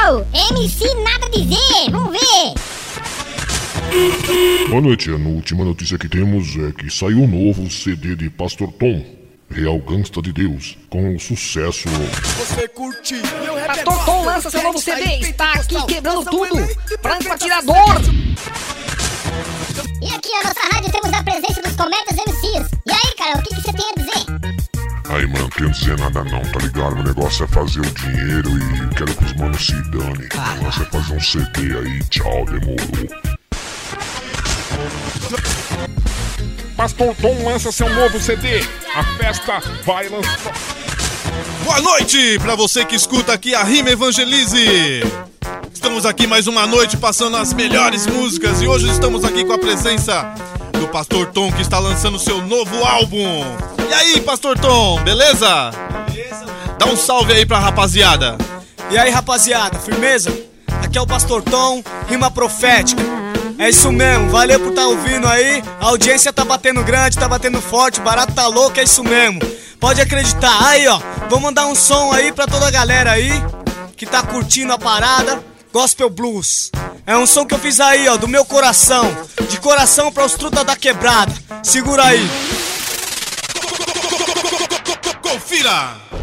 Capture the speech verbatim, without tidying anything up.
Uou, M C nada a dizer, vamos ver. Boa noite, a última notícia que temos é que saiu um novo C D de Pastor Tom, Real Gangsta de Deus, com o sucesso. Você curte. Pastor Tom lança seu novo C D, está aqui quebrando tudo, pronto pra tirar dor. E aqui na nossa rádio temos a presença dos Cometas M Cs. E aí, cara, o que, que você tem a dizer? Aí, mano, não tenho a dizer nada não, tá ligado? Meu negócio é fazer o dinheiro e quero que os manos se dane. O negócio é fazer um C D aí, tchau, demorou. Pastor Tom lança seu novo C D. A festa vai lançar. Boa noite pra você que escuta aqui a Rima Evangelize. Estamos aqui mais uma noite passando as melhores músicas e hoje estamos aqui com a presença do Pastor Tom, que está lançando seu novo álbum. E aí, Pastor Tom, beleza? Beleza. Dá um salve aí pra rapaziada. E aí, rapaziada, firmeza? Aqui é o Pastor Tom, Rima Profética. É isso mesmo, valeu por estar ouvindo aí. A audiência tá batendo grande, tá batendo forte, o barato tá louco, é isso mesmo. Pode acreditar. Aí, ó, vou mandar um som aí pra toda a galera aí que tá curtindo a parada. Gospel Blues. É um som que eu fiz aí, ó, do meu coração. De coração pra os truta da quebrada. Segura aí. Confira!